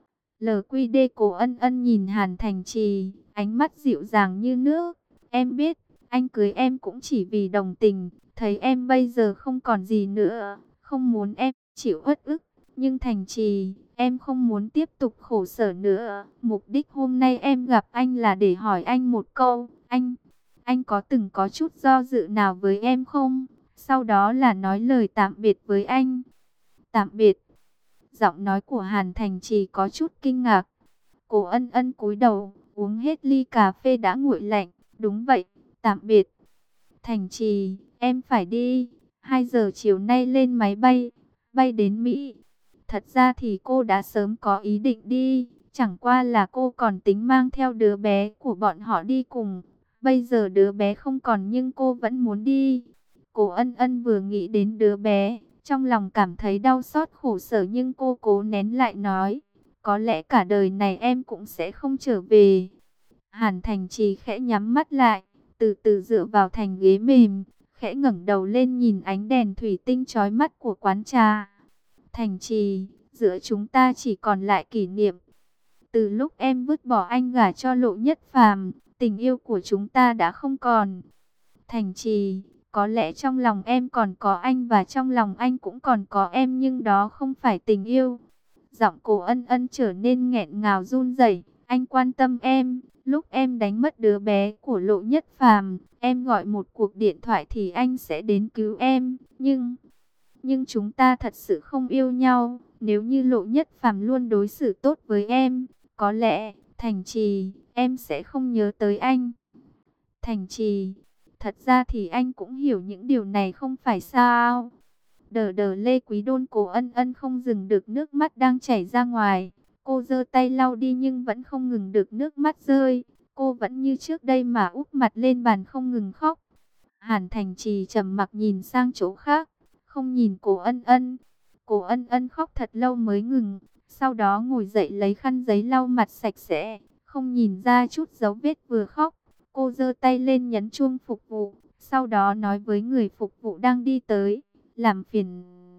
lờ quy đê Cố Ân Ân nhìn Hàn Thành Trì, ánh mắt dịu dàng như nước. Em biết, anh cưới em cũng chỉ vì đồng tình. Thấy em bây giờ không còn gì nữa, không muốn em chịu uất ức. Nhưng Thành Trì, em không muốn tiếp tục khổ sở nữa. Mục đích hôm nay em gặp anh là để hỏi anh một câu. Anh, anh có từng có chút do dự nào với em không? Sau đó là nói lời tạm biệt với anh. Tạm biệt. Giọng nói của Hàn Thành Trì có chút kinh ngạc. Cô Ân Ân cúi đầu, uống hết ly cà phê đã nguội lạnh. Đúng vậy, tạm biệt. Thành Trì, em phải đi. hai giờ chiều nay lên máy bay, bay đến Mỹ. Thật ra thì cô đã sớm có ý định đi. Chẳng qua là cô còn tính mang theo đứa bé của bọn họ đi cùng. Bây giờ đứa bé không còn nhưng cô vẫn muốn đi. Cô Ân Ân vừa nghĩ đến đứa bé, trong lòng cảm thấy đau xót khổ sở nhưng cô cố nén lại nói, có lẽ cả đời này em cũng sẽ không trở về. Hàn Thành Trì khẽ nhắm mắt lại, từ từ dựa vào thành ghế mềm, khẽ ngẩng đầu lên nhìn ánh đèn thủy tinh chói mắt của quán trà. Thành Trì, giữa chúng ta chỉ còn lại kỷ niệm. Từ lúc em vứt bỏ anh gả cho Lộ Nhất Phàm, tình yêu của chúng ta đã không còn. Thành Trì, có lẽ trong lòng em còn có anh và trong lòng anh cũng còn có em nhưng đó không phải tình yêu. Giọng cô Ân Ân trở nên nghẹn ngào run rẩy. Anh quan tâm em, lúc em đánh mất đứa bé của Lộ Nhất Phàm, em gọi một cuộc điện thoại thì anh sẽ đến cứu em. Nhưng, nhưng chúng ta thật sự không yêu nhau. Nếu như Lộ Nhất Phàm luôn đối xử tốt với em, có lẽ, Thành Trì, em sẽ không nhớ tới anh. Thành Trì, thật ra thì anh cũng hiểu những điều này không phải sao. Đờ đờ Lê Quý Đôn Cố Ân Ân không dừng được nước mắt đang chảy ra ngoài. Cô giơ tay lau đi nhưng vẫn không ngừng được nước mắt rơi. Cô vẫn như trước đây mà úp mặt lên bàn không ngừng khóc. Hàn Thành Trì trầm mặc nhìn sang chỗ khác, không nhìn Cố Ân Ân. Cố Ân Ân khóc thật lâu mới ngừng. Sau đó ngồi dậy lấy khăn giấy lau mặt sạch sẽ, không nhìn ra chút dấu vết vừa khóc. Cô giơ tay lên nhấn chuông phục vụ, sau đó nói với người phục vụ đang đi tới, làm phiền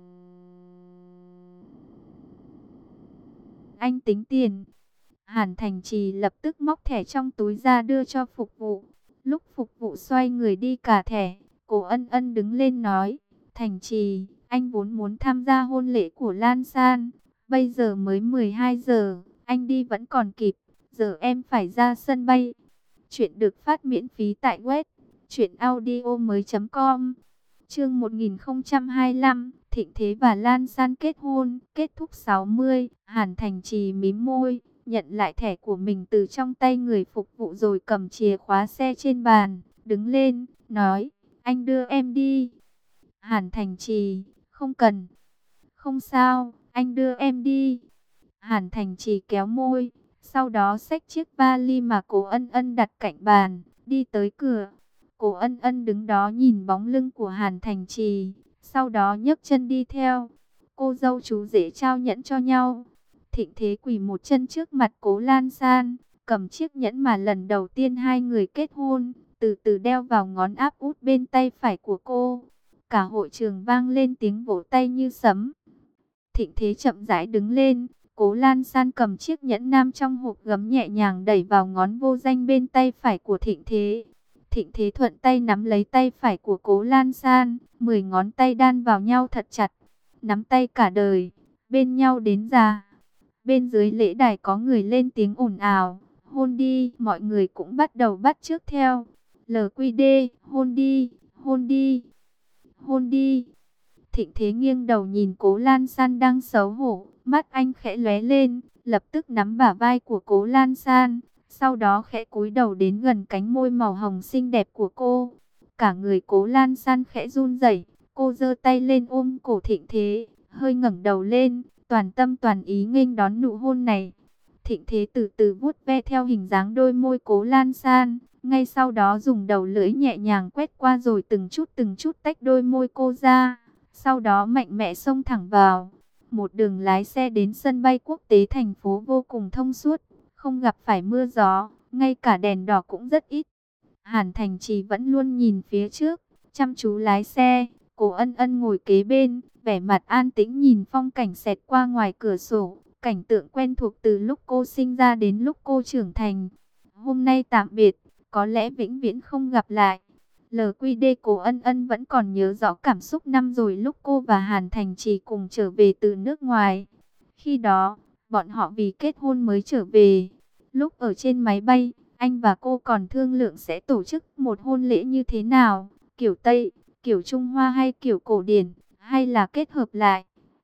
anh tính tiền. Hàn Thành Trì lập tức móc thẻ trong túi ra đưa cho phục vụ. Lúc phục vụ xoay người đi cả thẻ, Cố Ân Ân đứng lên nói, Thành Trì, anh vốn muốn tham gia hôn lễ của Lan San. Bây giờ mới mười hai giờ, anh đi vẫn còn kịp, giờ em phải ra sân bay. Chuyện được phát miễn phí tại web truyệnaudiomoi chấm com. Chương một nghìn không trăm hai mươi lăm, Thịnh Thế và Lan San kết hôn, kết thúc sáu mươi. Hàn Thành Trì mím môi, nhận lại thẻ của mình từ trong tay người phục vụ rồi cầm chìa khóa xe trên bàn, đứng lên, nói, anh đưa em đi. Hàn Thành Trì, không cần. Không sao, anh đưa em đi. Hàn Thành Trì kéo môi, sau đó xách chiếc vali mà Cố Ân Ân đặt cạnh bàn, đi tới cửa. Cố Ân Ân đứng đó nhìn bóng lưng của Hàn Thành Trì, sau đó nhấc chân đi theo. Cô dâu chú rể trao nhẫn cho nhau. Thịnh Thế quỳ một chân trước mặt Cố Lan San, cầm chiếc nhẫn mà lần đầu tiên hai người kết hôn, từ từ đeo vào ngón áp út bên tay phải của cô. Cả hội trường vang lên tiếng vỗ tay như sấm. Thịnh Thế chậm rãi đứng lên, Cố Lan San cầm chiếc nhẫn nam trong hộp gấm nhẹ nhàng đẩy vào ngón vô danh bên tay phải của Thịnh Thế. Thịnh Thế thuận tay nắm lấy tay phải của Cố Lan San, mười ngón tay đan vào nhau thật chặt, nắm tay cả đời, bên nhau đến già. Bên dưới lễ đài có người lên tiếng ồn ào, hôn đi, mọi người cũng bắt đầu bắt chước theo. lờ quy đê, hôn đi, hôn đi, hôn đi. Thịnh Thế nghiêng đầu nhìn Cố Lan San đang xấu hổ, mắt anh khẽ lóe lên, lập tức nắm bả vai của Cố Lan San, sau đó khẽ cúi đầu đến gần cánh môi màu hồng xinh đẹp của cô. Cả người Cố Lan San khẽ run rẩy, Cô giơ tay lên ôm cổ Thịnh Thế, hơi ngẩng đầu lên, toàn tâm toàn ý nghênh đón nụ hôn này. Thịnh Thế từ từ vuốt ve theo hình dáng đôi môi Cố Lan San, ngay sau đó dùng đầu lưỡi nhẹ nhàng quét qua rồi từng chút từng chút tách đôi môi cô ra, sau đó mạnh mẽ xông thẳng vào. Một đường lái xe đến sân bay quốc tế thành phố vô cùng thông suốt, không gặp phải mưa gió, ngay cả đèn đỏ cũng rất ít. Hàn Thành Trì vẫn luôn nhìn phía trước, chăm chú lái xe. Cố Ân Ân ngồi kế bên, vẻ mặt an tĩnh nhìn phong cảnh xẹt qua ngoài cửa sổ, cảnh tượng quen thuộc từ lúc cô sinh ra đến lúc cô trưởng thành. Hôm nay tạm biệt, có lẽ vĩnh viễn không gặp lại. lờ quy đê Cố Ân Ân vẫn còn nhớ rõ cảm xúc năm rồi lúc cô và Hàn Thành Trì cùng trở về từ nước ngoài. Khi đó, bọn họ vì kết hôn mới trở về. Lúc ở trên máy bay, anh và cô còn thương lượng sẽ tổ chức một hôn lễ như thế nào, kiểu Tây, kiểu Trung Hoa hay kiểu cổ điển, hay là kết hợp lại.